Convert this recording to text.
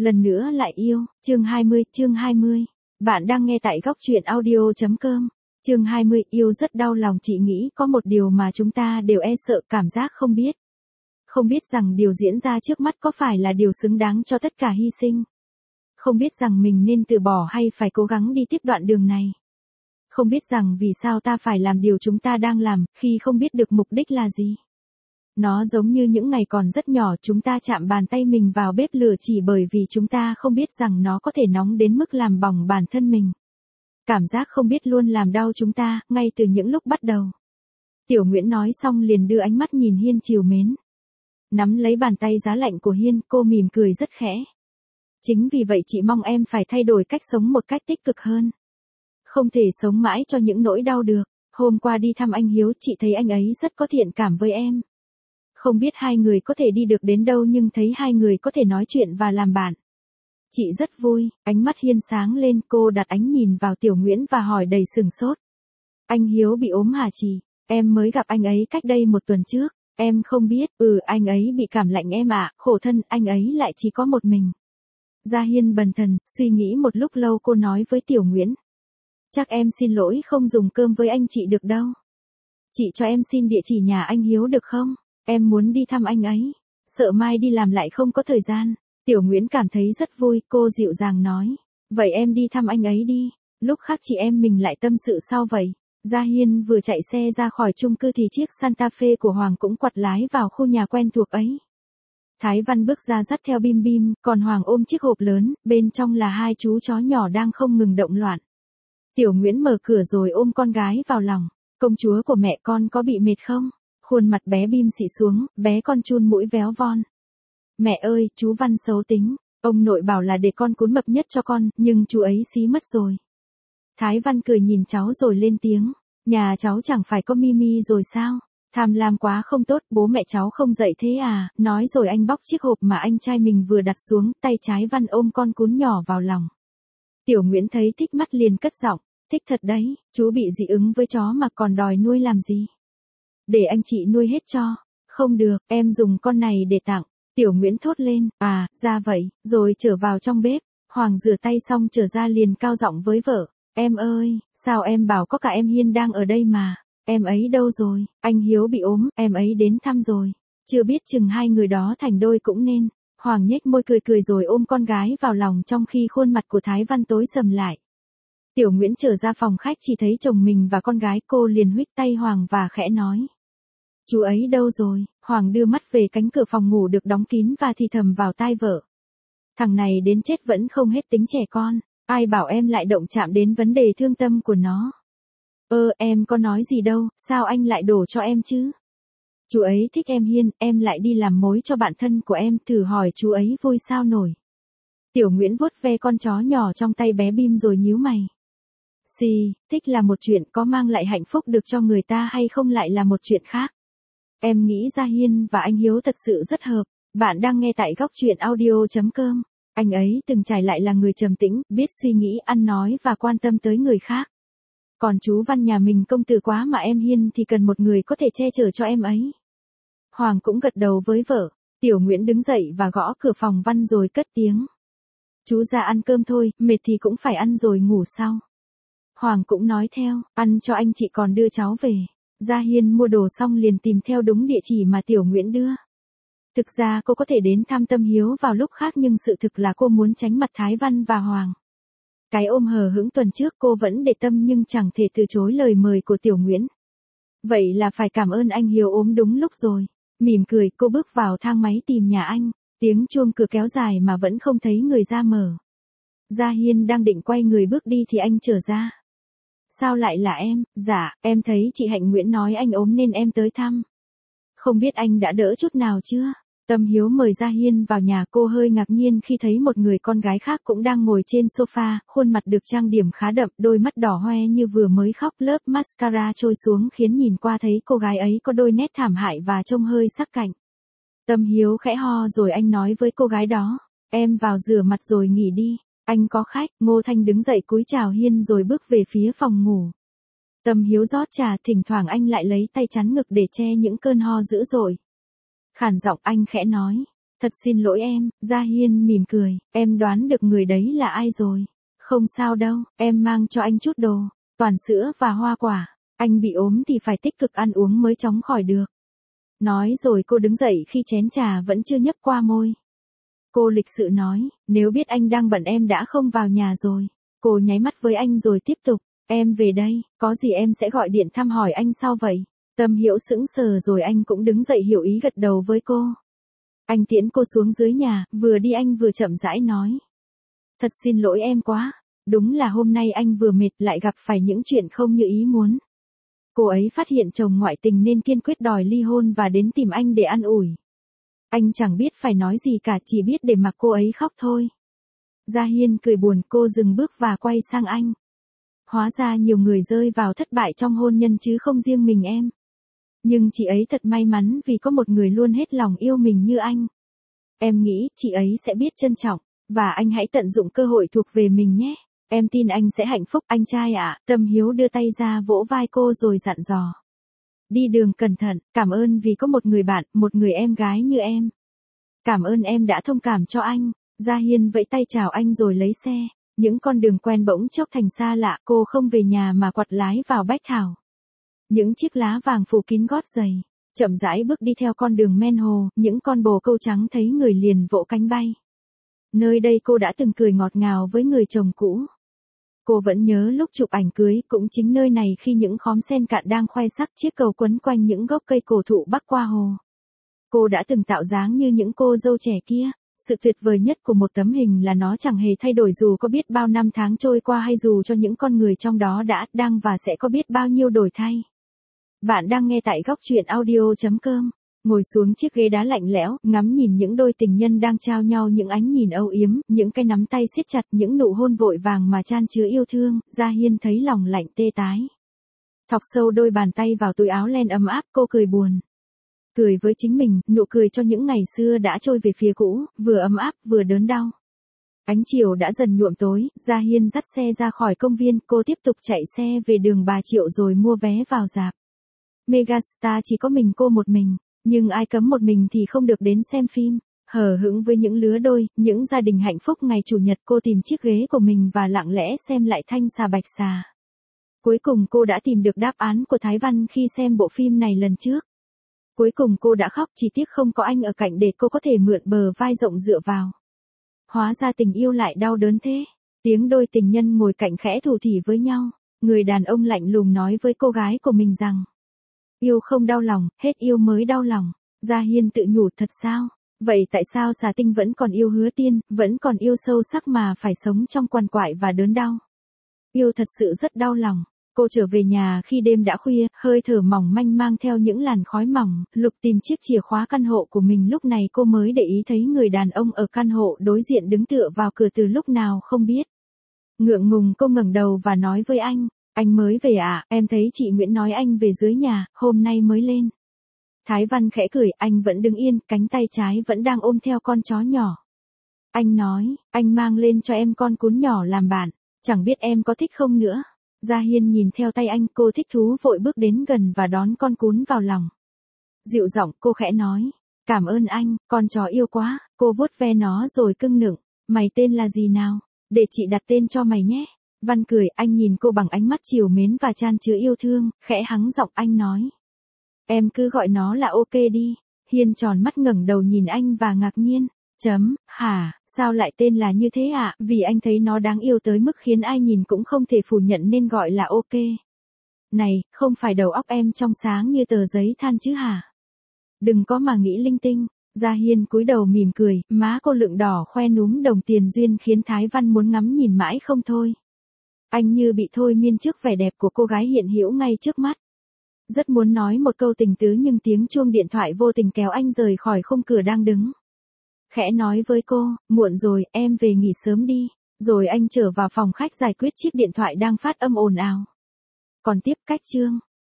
Lần nữa lại yêu, chương 20. Bạn đang nghe tại góc truyện audio.com. Chương 20, yêu rất đau lòng. Chị nghĩ có một điều mà chúng ta đều e sợ, cảm giác không biết. Không biết rằng điều diễn ra trước mắt có phải là điều xứng đáng cho tất cả hy sinh. Không biết rằng mình nên từ bỏ hay phải cố gắng đi tiếp đoạn đường này. Không biết rằng vì sao ta phải làm điều chúng ta đang làm, khi không biết được mục đích là gì. Nó giống như những ngày còn rất nhỏ chúng ta chạm bàn tay mình vào bếp lửa chỉ bởi vì chúng ta không biết rằng nó có thể nóng đến mức làm bỏng bản thân mình. Cảm giác không biết luôn làm đau chúng ta, ngay từ những lúc bắt đầu. Tiểu Nguyễn nói xong liền đưa ánh mắt nhìn Hiên trìu mến. Nắm lấy bàn tay giá lạnh của Hiên, cô mỉm cười rất khẽ. Chính vì vậy chị mong em phải thay đổi cách sống một cách tích cực hơn. Không thể sống mãi cho những nỗi đau được. Hôm qua đi thăm anh Hiếu, chị thấy anh ấy rất có thiện cảm với em. Không biết hai người có thể đi được đến đâu nhưng thấy hai người có thể nói chuyện và làm bạn. Chị rất vui, ánh mắt Hiên sáng lên, cô đặt ánh nhìn vào Tiểu Nguyễn và hỏi đầy sừng sốt. Anh Hiếu bị ốm hả chị? Em mới gặp anh ấy cách đây 1 tuần trước. Em không biết, anh ấy bị cảm lạnh em ạ, khổ thân, anh ấy lại chỉ có một mình. Gia Hiên bần thần, suy nghĩ một lúc lâu cô nói với Tiểu Nguyễn. Chắc em xin lỗi không dùng cơm với anh chị được đâu. Chị cho em xin địa chỉ nhà anh Hiếu được không? Em muốn đi thăm anh ấy. Sợ mai đi làm lại không có thời gian. Tiểu Nguyễn cảm thấy rất vui, cô dịu dàng nói. Vậy em đi thăm anh ấy đi. Lúc khác chị em mình lại tâm sự sau vậy. Gia Hiên vừa chạy xe ra khỏi chung cư thì chiếc Santa Fe của Hoàng cũng quặt lái vào khu nhà quen thuộc ấy. Thái Văn bước ra dắt theo Bim Bim, còn Hoàng ôm chiếc hộp lớn, bên trong là 2 chú chó nhỏ đang không ngừng động loạn. Tiểu Nguyễn mở cửa rồi ôm con gái vào lòng. Công chúa của mẹ con có bị mệt không? Khuôn mặt bé Bim xị xuống, bé con chun mũi véo von. Mẹ ơi, chú Văn xấu tính. Ông nội bảo là để con cún mập nhất cho con, nhưng chú ấy xí mất rồi. Thái Văn cười nhìn cháu rồi lên tiếng. Nhà cháu chẳng phải có Mimi rồi sao? Tham lam quá không tốt, bố mẹ cháu không dạy thế à? Nói rồi anh bóc chiếc hộp mà anh trai mình vừa đặt xuống, tay trái Văn ôm con cún nhỏ vào lòng. Tiểu Nguyễn thấy thích mắt liền cất giọng. Thích thật đấy, chú bị dị ứng với chó mà còn đòi nuôi làm gì? Để anh chị nuôi hết cho. Không được, em dùng con này để tặng. Tiểu Nguyễn thốt lên, à, ra vậy, rồi trở vào trong bếp. Hoàng rửa tay xong trở ra liền cao giọng với vợ. Em ơi, sao em bảo có cả em Hiên đang ở đây mà. Em ấy đâu rồi? Anh Hiếu bị ốm, em ấy đến thăm rồi. Chưa biết chừng hai người đó thành đôi cũng nên. Hoàng nhếch môi cười rồi ôm con gái vào lòng trong khi khuôn mặt của Thái Văn tối sầm lại. Tiểu Nguyễn trở ra phòng khách chỉ thấy chồng mình và con gái, cô liền huých tay Hoàng và khẽ nói. Chú ấy đâu rồi? Hoàng đưa mắt về cánh cửa phòng ngủ được đóng kín và thì thầm vào tai vợ. Thằng này đến chết vẫn không hết tính trẻ con, ai bảo em lại động chạm đến vấn đề thương tâm của nó. Em có nói gì đâu, sao anh lại đổ cho em chứ? Chú ấy thích em Hiên, em lại đi làm mối cho bạn thân của em, thử hỏi chú ấy vui sao nổi. Tiểu Nguyễn vuốt ve con chó nhỏ trong tay bé Bim rồi nhíu mày. Thích là một chuyện, có mang lại hạnh phúc được cho người ta hay không lại là một chuyện khác. Em nghĩ Gia Hiên và anh Hiếu thật sự rất hợp. Bạn đang nghe tại góc truyện audio.com. Anh ấy từng trải lại là người trầm tĩnh, biết suy nghĩ, ăn nói và quan tâm tới người khác. Còn chú Văn nhà mình công tử quá mà em Hiên thì cần một người có thể che chở cho em ấy. Hoàng cũng gật đầu với vợ. Tiểu Nguyễn đứng dậy và gõ cửa phòng Văn rồi cất tiếng. Chú ra ăn cơm thôi, mệt thì cũng phải ăn rồi ngủ sau. Hoàng cũng nói theo, ăn cho anh chị còn đưa cháu về. Gia Hiên mua đồ xong liền tìm theo đúng địa chỉ mà Tiểu Nguyễn đưa. Thực ra cô có thể đến thăm Tâm Hiếu vào lúc khác nhưng sự thực là cô muốn tránh mặt Thái Văn và Hoàng. Cái ôm hờ hững tuần trước cô vẫn để tâm nhưng chẳng thể từ chối lời mời của Tiểu Nguyễn. Vậy là phải cảm ơn anh Hiếu ốm đúng lúc rồi. Mỉm cười cô bước vào thang máy tìm nhà anh. Tiếng chuông cửa kéo dài mà vẫn không thấy người ra mở. Gia Hiên đang định quay người bước đi thì anh trở ra. Sao lại là em? Dạ, em thấy chị Hạnh Nguyễn nói anh ốm nên em tới thăm. Không biết anh đã đỡ chút nào chưa? Tâm Hiếu mời Gia Hiên vào nhà, cô hơi ngạc nhiên khi thấy một người con gái khác cũng đang ngồi trên sofa, khuôn mặt được trang điểm khá đậm, đôi mắt đỏ hoe như vừa mới khóc, lớp mascara trôi xuống khiến nhìn qua thấy cô gái ấy có đôi nét thảm hại và trông hơi sắc cạnh. Tâm Hiếu khẽ ho rồi anh nói với cô gái đó, em vào rửa mặt rồi nghỉ đi. Anh có khách. Ngô Thanh đứng dậy cúi chào Hiên rồi bước về phía phòng ngủ. Tâm Hiếu rót trà, thỉnh thoảng anh lại lấy tay chắn ngực để che những cơn ho dữ dội. Khản giọng anh khẽ nói, Thật xin lỗi em, Gia Hiên mỉm cười, em đoán được người đấy là ai rồi. Không sao đâu, em mang cho anh chút đồ, toàn sữa và hoa quả. Anh bị ốm thì phải tích cực ăn uống mới chóng khỏi được. Nói rồi cô đứng dậy khi chén trà vẫn chưa nhấp qua môi. Cô lịch sự nói, nếu biết anh đang bận em đã không vào nhà rồi. Cô nháy mắt với anh rồi tiếp tục, em về đây, có gì em sẽ gọi điện thăm hỏi anh sau vậy. Tâm Hiểu sững sờ rồi anh cũng đứng dậy hiểu ý gật đầu với cô. Anh tiễn cô xuống dưới nhà, vừa đi anh vừa chậm rãi nói. Thật xin lỗi em quá, đúng là hôm nay anh vừa mệt lại gặp phải những chuyện không như ý muốn. Cô ấy phát hiện chồng ngoại tình nên kiên quyết đòi ly hôn và đến tìm anh để an ủi. Anh chẳng biết phải nói gì cả, chỉ biết để mặc cô ấy khóc thôi. Gia Hiên cười buồn, cô dừng bước và quay sang anh. Hóa ra nhiều người rơi vào thất bại trong hôn nhân chứ không riêng mình em. Nhưng chị ấy thật may mắn vì có một người luôn hết lòng yêu mình như anh. Em nghĩ chị ấy sẽ biết trân trọng, và anh hãy tận dụng cơ hội thuộc về mình nhé. Em tin anh sẽ hạnh phúc anh trai ạ. Tâm Hiếu đưa tay ra vỗ vai cô rồi dặn dò. Đi đường cẩn thận, cảm ơn vì có một người bạn, một người em gái như em. Cảm ơn em đã thông cảm cho anh. Gia Hiên vẫy tay chào anh rồi lấy xe. Những con đường quen bỗng chốc thành xa lạ, cô không về nhà mà quặt lái vào Bách Thảo. Những chiếc lá vàng phủ kín gót giày. Chậm rãi bước đi theo con đường men hồ, những con bồ câu trắng thấy người liền vỗ cánh bay. Nơi đây cô đã từng cười ngọt ngào với người chồng cũ. Cô vẫn nhớ lúc chụp ảnh cưới, cũng chính nơi này khi những khóm sen cạn đang khoe sắc chiếc cầu quấn quanh những gốc cây cổ thụ bắc qua hồ. Cô đã từng tạo dáng như những cô dâu trẻ kia. Sự tuyệt vời nhất của một tấm hình là nó chẳng hề thay đổi dù có biết bao năm tháng trôi qua hay dù cho những con người trong đó đã, đang và sẽ có biết bao nhiêu đổi thay. Bạn đang nghe tại góc truyện audio.com. Ngồi xuống chiếc ghế đá lạnh lẽo, ngắm nhìn những đôi tình nhân đang trao nhau những ánh nhìn âu yếm, những cái nắm tay siết chặt, những nụ hôn vội vàng mà chan chứa yêu thương, Gia Hiên thấy lòng lạnh tê tái. Thọc sâu đôi bàn tay vào túi áo len ấm áp, cô cười buồn. Cười với chính mình, nụ cười cho những ngày xưa đã trôi về phía cũ, vừa ấm áp vừa đớn đau. Ánh chiều đã dần nhuộm tối, Gia Hiên dắt xe ra khỏi công viên, cô tiếp tục chạy xe về đường Bà Triệu rồi mua vé vào rạp. Megastar chỉ có mình cô một mình, nhưng ai cấm một mình thì không được đến xem phim. Hờ hững với những lứa đôi, những gia đình hạnh phúc ngày Chủ nhật, cô tìm chiếc ghế của mình và lặng lẽ xem lại Thanh Xà Bạch Xà. Cuối cùng cô đã tìm được đáp án của Thái Văn khi xem bộ phim này lần trước. Cuối cùng cô đã khóc, chỉ tiếc không có anh ở cạnh để cô có thể mượn bờ vai rộng dựa vào. Hóa ra tình yêu lại đau đớn thế. Tiếng đôi tình nhân ngồi cạnh khẽ thủ thỉ với nhau. Người đàn ông lạnh lùng nói với cô gái của mình rằng, yêu không đau lòng, hết yêu mới đau lòng. Gia Hiên tự nhủ, thật sao? Vậy tại sao Xà Tinh vẫn còn yêu Hứa Tiên, vẫn còn yêu sâu sắc mà phải sống trong quằn quại và đớn đau? Yêu thật sự rất đau lòng. Cô trở về nhà khi đêm đã khuya, hơi thở mỏng manh mang theo những làn khói mỏng, lục tìm chiếc chìa khóa căn hộ của mình. Lúc này cô mới để ý thấy người đàn ông ở căn hộ đối diện đứng tựa vào cửa từ lúc nào không biết. Ngượng ngùng cô ngẩng đầu và nói với anh mới về à, em thấy chị Nguyễn nói anh về dưới nhà, hôm nay mới lên. Thái Văn khẽ cười, anh vẫn đứng yên, cánh tay trái vẫn đang ôm theo con chó nhỏ. Anh nói, anh mang lên cho em con cún nhỏ làm bạn, chẳng biết em có thích không nữa. Gia Hiên nhìn theo tay anh, cô thích thú vội bước đến gần và đón con cún vào lòng. Dịu giọng cô khẽ nói, cảm ơn anh, con chó yêu quá. Cô vuốt ve nó rồi cưng nựng, mày tên là gì nào? Để chị đặt tên cho mày nhé. Văn cười, anh nhìn cô bằng ánh mắt trìu mến và chan chứa yêu thương, khẽ hắng giọng anh nói. Em cứ gọi nó là ok đi. Hiên tròn mắt ngẩng đầu nhìn anh và ngạc nhiên. Hả, sao lại tên là như thế ạ? Vì anh thấy nó đáng yêu tới mức khiến ai nhìn cũng không thể phủ nhận nên gọi là ok. Này, không phải đầu óc em trong sáng như tờ giấy than chứ hả? Đừng có mà nghĩ linh tinh. Gia Hiên cúi đầu mỉm cười, má cô lựng đỏ khoe núm đồng tiền duyên khiến Thái Văn muốn ngắm nhìn mãi không thôi. Anh như bị thôi miên trước vẻ đẹp của cô gái hiện hữu ngay trước mắt. Rất muốn nói một câu tình tứ nhưng tiếng chuông điện thoại vô tình kéo anh rời khỏi khung cửa đang đứng. Khẽ nói với cô, muộn rồi, em về nghỉ sớm đi. Rồi anh trở vào phòng khách giải quyết chiếc điện thoại đang phát âm ồn ào. Còn tiếp cách chương.